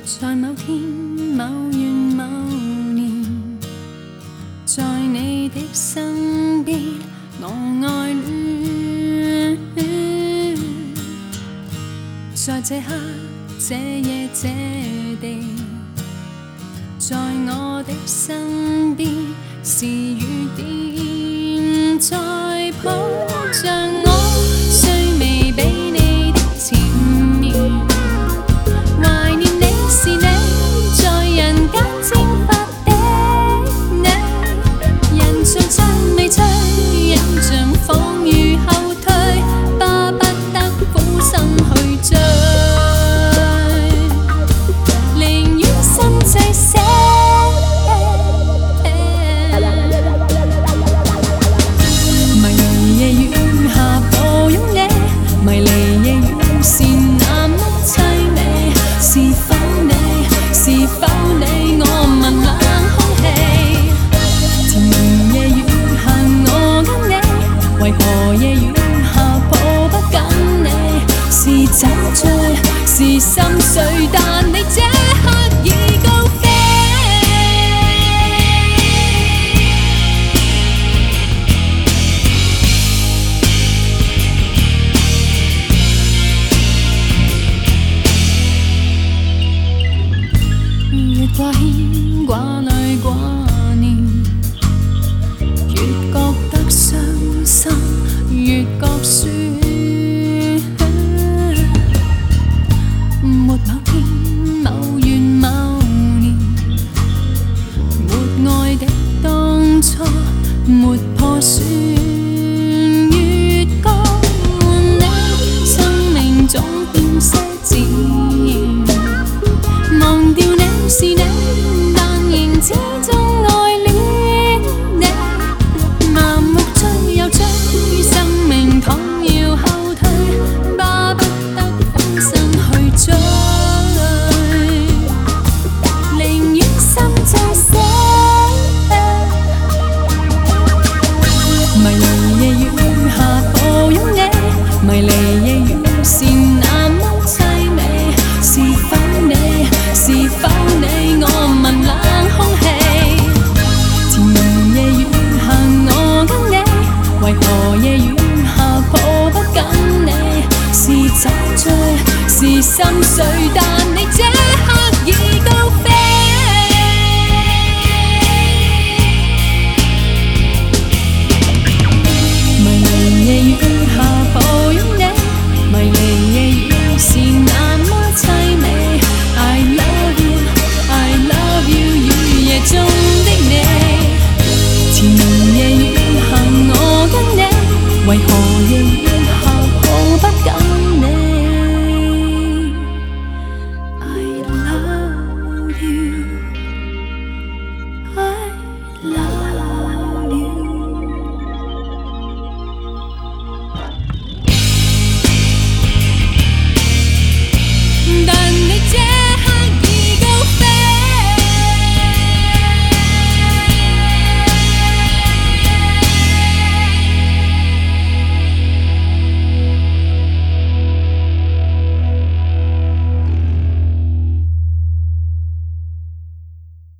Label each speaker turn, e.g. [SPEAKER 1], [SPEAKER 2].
[SPEAKER 1] 在某天某月某年，在你的身边，我愛戀。在這刻、這夜、這地，在我的身邊，是雨點在抱着我，雖未比你的纏綿。懷念你是你，在人間蒸發的你，人像春未吹，影像仿如後退，巴不得苦心去追，寧願心醉死。迷離夜雨下抱擁你，迷離夜雨是那麼凄美，是否你？是否你？我聞冷空氣，甜言夜語下我跟你，為何夜雨下抱不緊你？是酒醉，是心碎，但你這刻已高飛。越掛牽掛慮掛念，越覺得傷心，越覺酸。沒某天某月某年，沒愛的當初，沒破損。